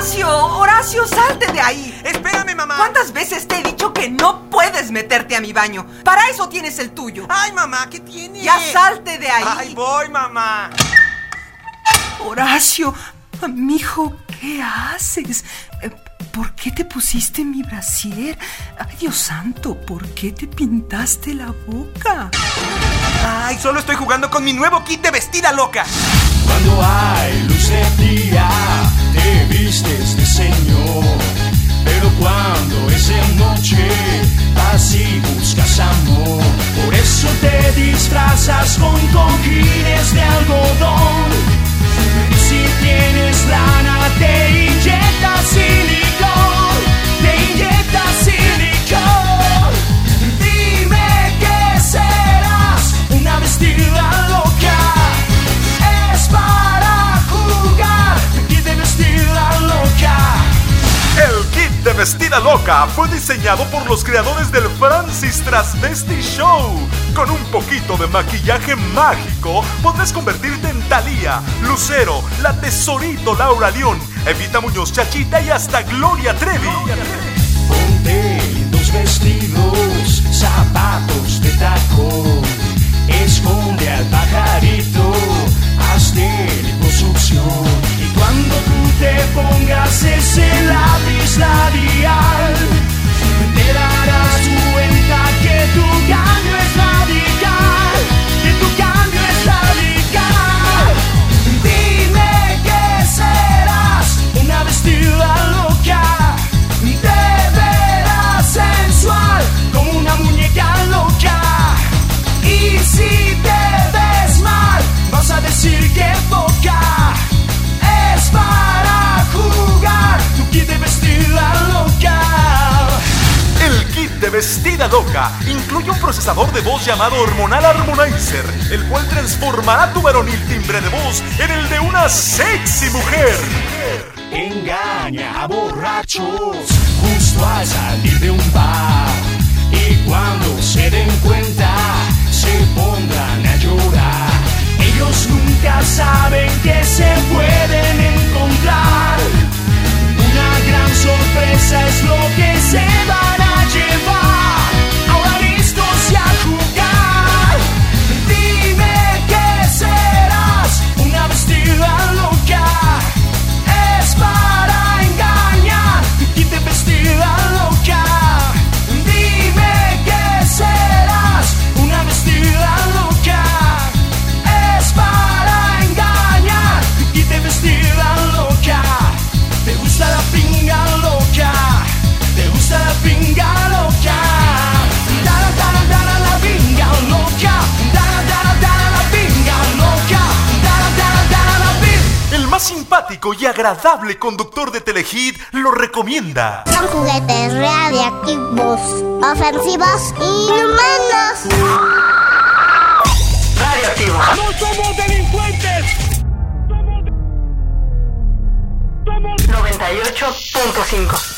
¡Horacio, salte de ahí! ¡Espérame, mamá! ¿Cuántas veces te he dicho que no puedes meterte a mi baño? Para eso tienes el tuyo. ¡Ay, mamá! ¿Qué tiene? ¡Ya salte de ahí! ¡Ay, voy, mamá! Horacio, mijo, ¿qué haces? ¿Por qué te pusiste mi brasier? Ay, Dios santo, ¿por qué te pintaste la boca? ¡Ay, solo estoy jugando con mi nuevo kit de vestida loca! Cuando hay luz de día, te vistes de señor. Pero cuando es de noche, vas y buscas amor. Por eso te disfrazas con cojines de algodón. Y si tienes lana, te inyectas silicón. Te inyectas silicón. Dime que serás una vestida loca. Es para jugar, el kit de vestida loca. El kit de vestida loca fue diseñado por los creadores del Francis Transvesti Show. Con un poquito de maquillaje mágico podrás convertirte en Thalía, Lucero, la Tesorito Laura León, Evita Muñoz Chachita y hasta Gloria Trevi. Ponte dos vestidos, zapatos de tacón. Esconde al pajarito, hazte liposucción. Y cuando tú te pongas ese lápiz labial, te darás cuenta que tu cambio es radical. Que tu cambio es radical. Dime que serás una vestida loca. Te verás sensual como una muñeca loca. Y si te ves mal, vas a decir que poca. Es para jugar tu kit de vestida loca. El kit de vestida loca incluye un procesador de voz llamado Hormonal Harmonizer, el cual transformará tu varonil timbre de voz en el de una sexy mujer. Engaña a borrachos justo al salir de un bar. Y cuando se den cuenta, se pondrán a llorar. Ellos nunca saben que se pueden encontrar. Una gran sorpresa es lo que se van a llevar. Ahora listos y a jugar. Dime que serás una vestida loca. Es para engañar, tu kit de vestida loca. Dime que serás una vestida loca. Es para engañar, tu kit de vestida loca. Te gusta la pinga loca. Te gusta la pinga loca. Dara, dara, dara, la pinga loca. Dara, dara, dara, la pinga loca. Dara, dara, dara, la pinga. El más simpático y agradable conductor de Telehit lo recomienda. Son juguetes radiactivos, ofensivos y inhumanos. Radioactivo. ¡No somos delincuentes! 98.5